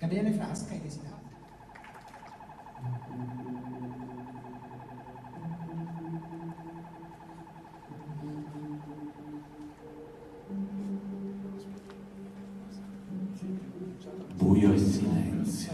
Gabriele Frasca e Desiderato. Buio e silenzio.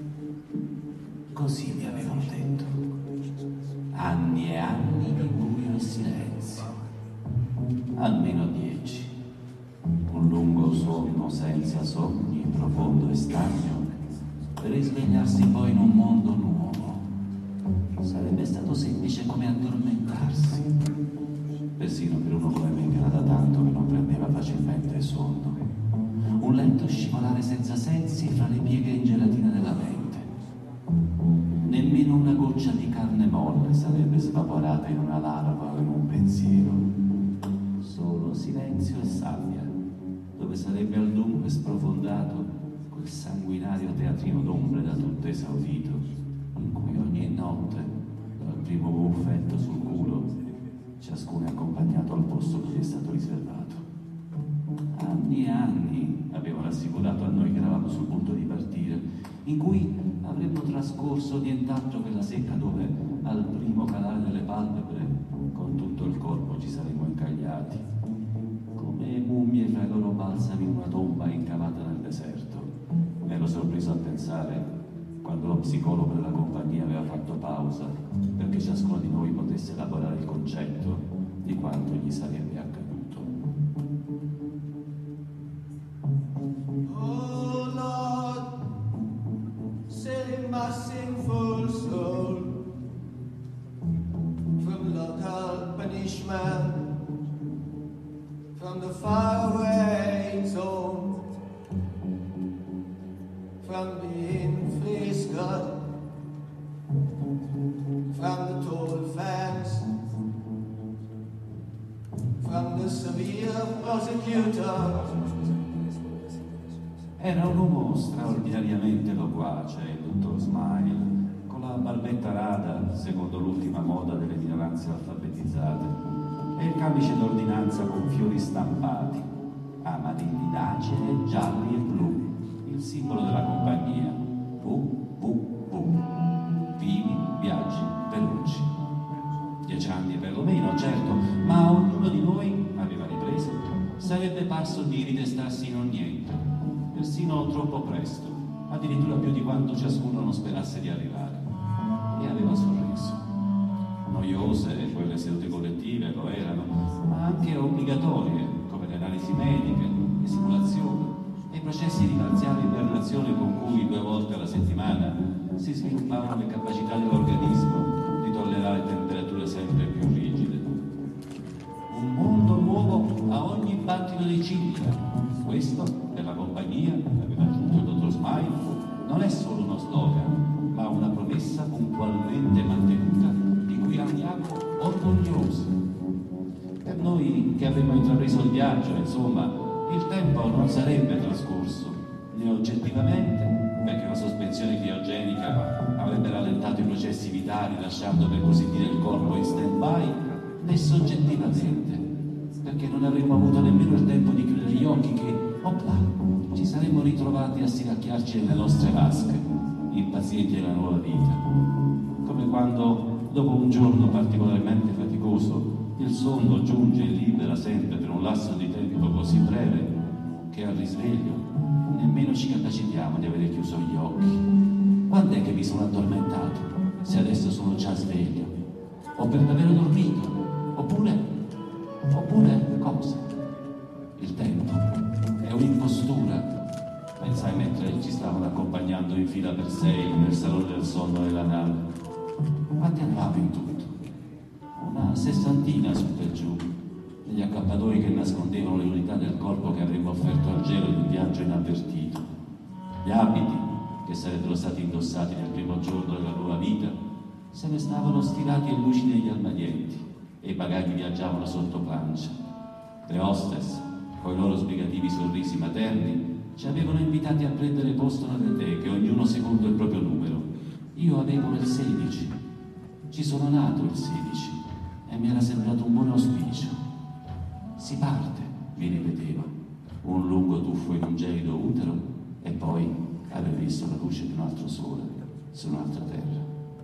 Così mi avevano detto. Anni e anni di buio e silenzio. Almeno 10. Un lungo sonno senza sogni, profondo e stagno, per risvegliarsi poi in un mondo nuovo. Sarebbe stato semplice come addormentarsi. Persino per uno come me che era da tanto che non prendeva facilmente sonno. Un lento scivolare senza sensi fra le pieghe in gelatina della mente. Nemmeno una goccia di carne molle sarebbe svaporata in una larva o in un pensiero. Solo silenzio e sabbia, dove sarebbe al dunque sprofondato quel sanguinario teatrino d'ombre da tutto esaurito, in cui ogni notte, dal primo buffetto sul culo, ciascuno è accompagnato al posto che gli è stato riservato. Anni e anni avevano assicurato a noi che eravamo sul punto di partire, in cui avremmo trascorso nient'altro che la secca dove, al primo calare delle palpebre, con tutto il corpo ci saremmo incagliati, come mummie fra i loro balsami in una tomba incavata nel deserto. Mi ero sorpreso a pensare, quando lo psicologo della compagnia aveva fatto pausa, perché ciascuno di noi potesse elaborare il concetto di quanto gli sarebbe accaduto. Oh Lord, save my sinful soul from local punishment, from the faraway zone, from being frisket, from the tall fence, from the severe prosecutor. Era un uomo straordinariamente loquace, il dottor Smile, con la barbetta rada, secondo l'ultima moda delle minoranze alfabetizzate, e il camice d'ordinanza con fiori stampati, a manillidacee gialli e blu, il simbolo della compagnia. Vini, viaggi, pelucci. 10 anni perlomeno, certo, ma a ognuno di noi, aveva ripreso, sarebbe parso di ritestarsi in un niente, persino troppo presto, addirittura più di quanto ciascuno non sperasse di arrivare. E aveva sorriso. Noiose quelle sedute collettive lo erano, ma anche obbligatorie, come le analisi mediche, le simulazioni e i processi di parziale ibernazione con cui 2 volte alla settimana si sviluppavano le capacità dell'organismo di tollerare temperature sempre più rigide. Un mondo nuovo a ogni battito di ciglia. Questo, per la compagnia, aveva aggiunto il dottor Smile, non è solo uno slogan, ma una promessa puntualmente mantenuta di cui andiamo orgogliosi. Per noi che avremmo intrapreso il viaggio, insomma, il tempo non sarebbe trascorso, né oggettivamente, perché una sospensione criogenica avrebbe rallentato i processi vitali, lasciando per così dire il corpo in stand-by, né soggettivamente, perché non avremmo avuto nemmeno il tempo di chiudere gli occhi che, opla, ci saremmo ritrovati a stiracchiarci nelle nostre vasche, impazienti della nuova vita. Come quando, dopo un giorno particolarmente faticoso, il sonno giunge e libera sempre per un lasso di tempo così breve che al risveglio nemmeno ci capacitiamo di avere chiuso gli occhi. Quando è che mi sono addormentato, se adesso sono già sveglio? O per davvero dormito? Oppure cosa? Il tempo è un'impostura, pensai mentre ci stavano accompagnando in fila per 6 nel salone del sonno della nave. Quanti eravamo in tutto? Una 60 su per giù, degli accappatoi che nascondevano le unità del corpo che avremmo offerto al gelo di un viaggio inavvertito. Gli abiti, che sarebbero stati indossati nel primo giorno della nuova vita, se ne stavano stirati e lucidi negli armadietti, e i bagagli viaggiavano sotto plancia. Le hostess, coi loro sbrigativi sorrisi materni, ci avevano invitati a prendere posto nelle teche, ognuno secondo il proprio numero. Io avevo il 16. Ci sono nato il 16 e mi era sembrato un buon auspicio. Si parte, mi ripeteva, un lungo tuffo in un gelido utero e poi aver visto la luce di un altro sole su un'altra terra.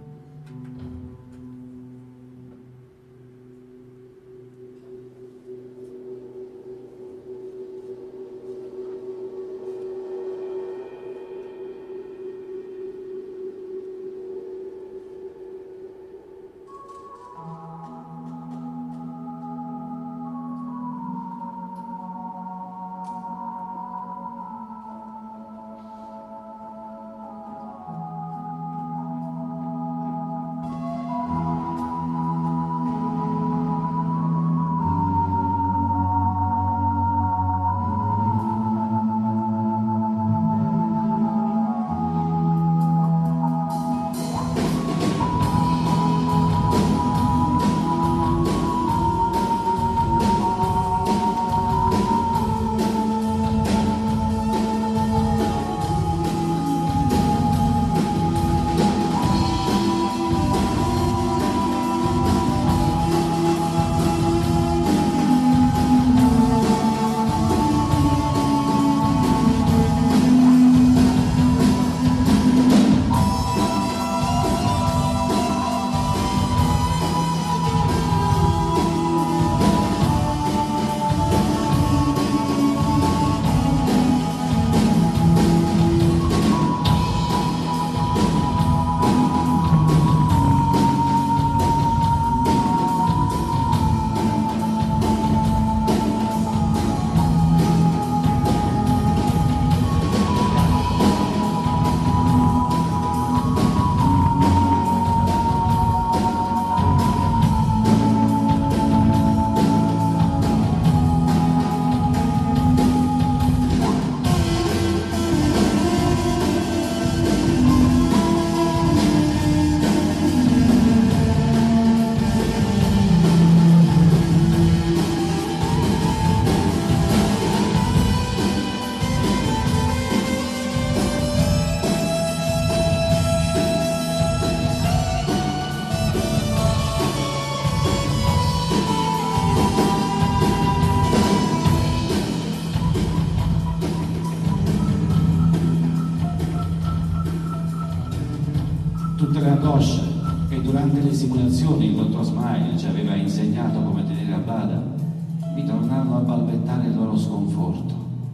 Tutte le angosce che durante le simulazioni il dottor Smile ci aveva insegnato come tenere a bada mi tornarono a balbettare il loro sconforto.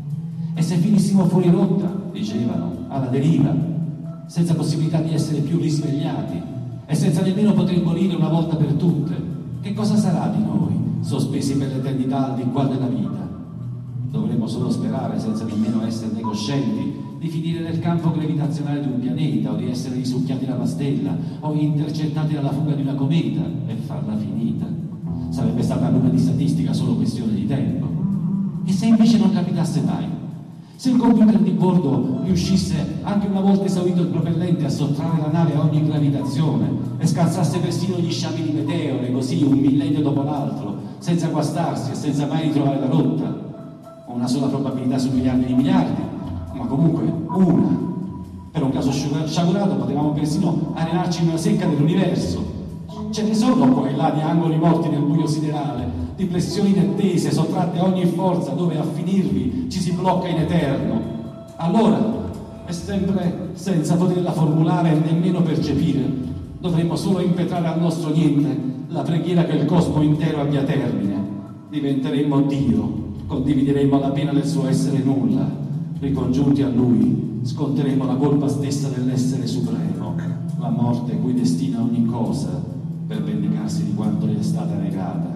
E se finissimo fuori rotta, dicevano, alla deriva, senza possibilità di essere più risvegliati e senza nemmeno poter morire una volta per tutte, che cosa sarà di noi, sospesi per l'eternità al di qua della vita? Dovremmo solo sperare, senza nemmeno esserne coscienti, di finire nel campo gravitazionale di un pianeta, o di essere risucchiati da una stella, o intercettati dalla fuga di una cometa, e farla finita. Sarebbe stata a di statistica solo questione di tempo. E se invece non capitasse mai? Se il computer di bordo riuscisse, anche una volta esaurito il propellente, a sottrarre la nave a ogni gravitazione e scalzasse persino gli sciami di meteore, così un millennio dopo l'altro, senza guastarsi e senza mai ritrovare la rotta, una sola probabilità su miliardi di miliardi, ma comunque una. Per un caso sciagurato potevamo persino arenarci in una secca dell'universo. Ce ne sono poi là di angoli morti nel buio siderale, di pressioni inattese, sottratte a ogni forza, dove a finirvi ci si blocca in eterno. Allora, e sempre senza poterla formulare e nemmeno percepire, dovremmo solo impetrare al nostro niente la preghiera che il cosmo intero abbia termine. Diventeremmo Dio, condivideremo la pena del suo essere nulla, ricongiunti a Lui, sconteremo la colpa stessa dell'essere supremo, la morte cui destina ogni cosa per vendicarsi di quanto gli è stata negata.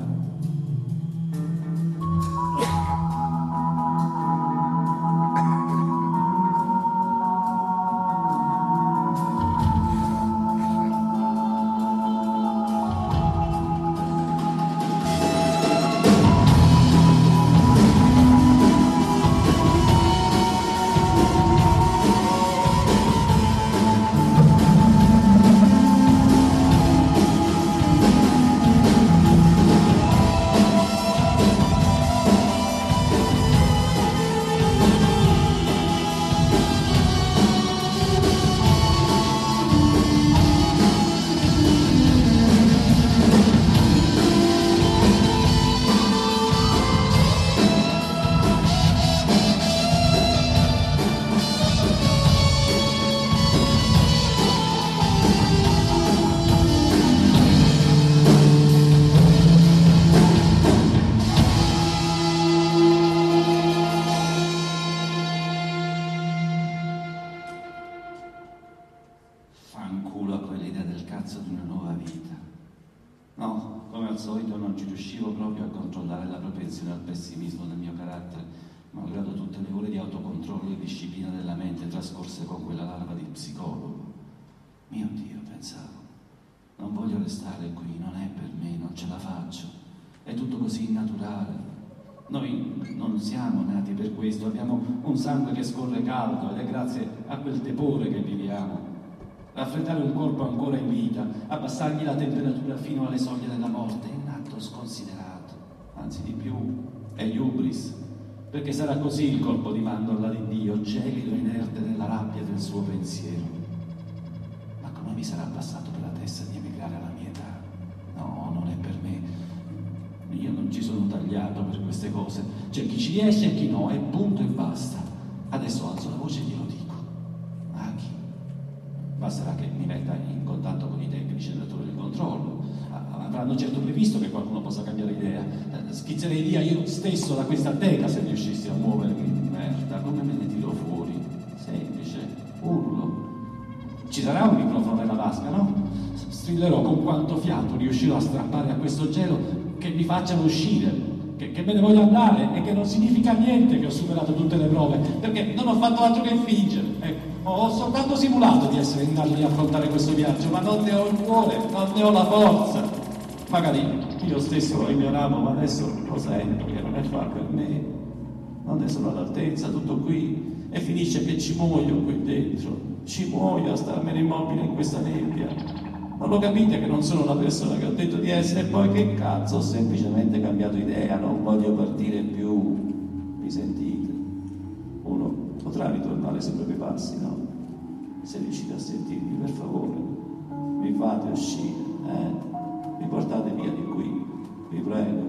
ragazzo di una nuova vita. No, come al solito non ci riuscivo proprio a controllare la propensione al pessimismo del mio carattere, malgrado tutte le ore di autocontrollo e disciplina della mente trascorse con quella larva di psicologo. Mio Dio, pensavo, non voglio restare qui, non è per me, non ce la faccio, è tutto così innaturale. Noi non siamo nati per questo, abbiamo un sangue che scorre caldo ed è grazie a quel tepore che viviamo. Raffreddare un corpo ancora in vita, abbassargli la temperatura fino alle soglie della morte è un atto sconsiderato, anzi di più, è iubris, perché sarà così il colpo di mandorla di Dio, gelido e inerte nella rabbia del suo pensiero. Ma come mi sarà passato per la testa di emigrare alla mia età? No, non è per me. Io non ci sono tagliato per queste cose. C'è chi ci riesce e chi no, e punto e basta. Adesso alzo la voce e glielo dico. A chi? Basterà che mi metta in contatto con i tecnici del datore del controllo. Avranno certo previsto che qualcuno possa cambiare idea. Schizzerei via io stesso da questa teca se riuscissi a muovermi. Merda, come me ne tiro fuori? Semplice, urlo. Ci sarà un microfono nella vasca, no? Strillerò con quanto fiato riuscirò a strappare a questo gelo che mi facciano uscire, che me ne voglio andare e che non significa niente che ho superato tutte le prove, perché non ho fatto altro che fingere. Ecco, ho soltanto simulato di essere in grado di affrontare questo viaggio, ma non ne ho il cuore, non ne ho la forza. Magari io stesso lo ignoravo, ma adesso lo sento che non è fatto per me. Non ne sono all'altezza, tutto qui, e finisce che ci muoio qui dentro, ci muoio a starmene immobile in questa nebbia. Non lo capite che non sono la persona che ho detto di essere, e poi che cazzo, ho semplicemente cambiato idea, non voglio partire più. Mi sentite? Uno potrà ritornare sui propri passi, no? Se riuscite a sentirmi, per favore, mi fate uscire, mi portate via di qui, vi prego.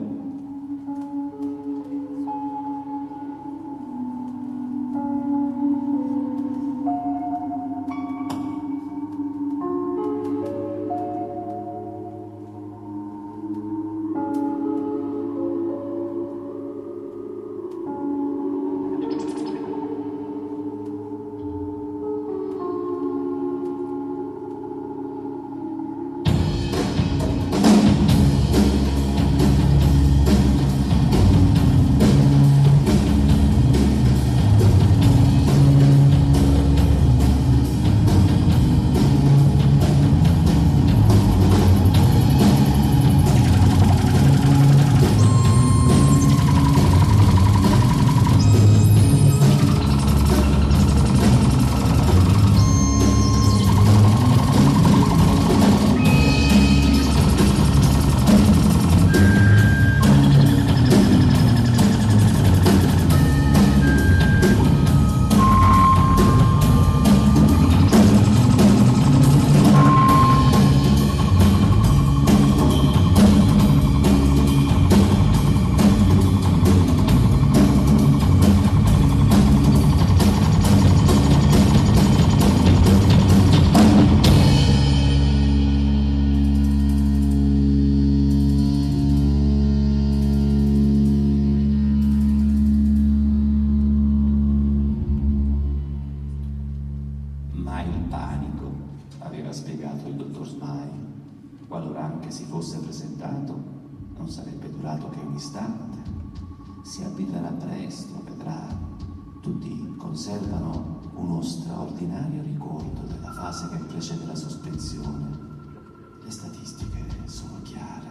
Spiegato il dottor Smile, qualora anche si fosse presentato, non sarebbe durato che un istante. Si abituerà presto, vedrà. Tutti conservano uno straordinario ricordo della fase che precede la sospensione. Le statistiche sono chiare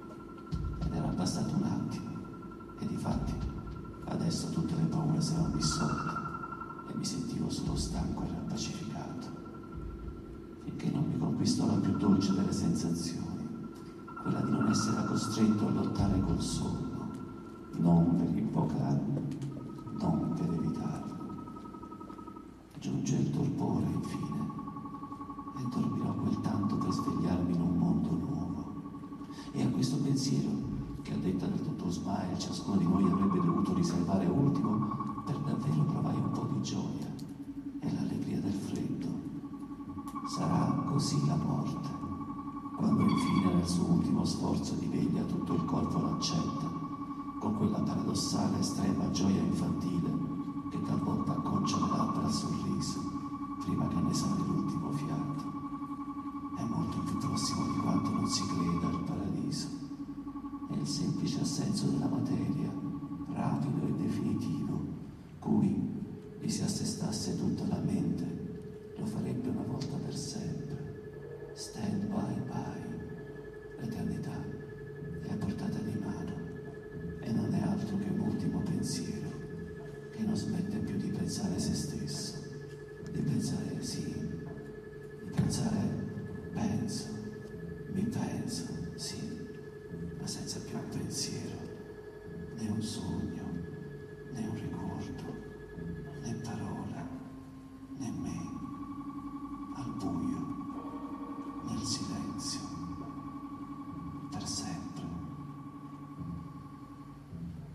ed era bastato un attimo e difatti adesso tutte le paure si erano dissolte e mi sentivo solo stanco e rapacificato. Finché non mi conquistò la più dolce delle sensazioni, quella di non essere costretto a lottare col sonno, non per invocarlo, non per evitarlo. Giunge il torpore, infine, e dormirò quel tanto per svegliarmi in un mondo nuovo. E a questo pensiero, che a detta del dottor Smile ciascuno di noi avrebbe dovuto riservare ultimo, per davvero provai un po' di gioia e l'allegria del freddo. Sarà così la morte, quando infine nel suo ultimo sforzo di veglia tutto il corpo l'accetta, con quella paradossale estrema gioia infantile che talvolta acconcia le labbra al sorriso.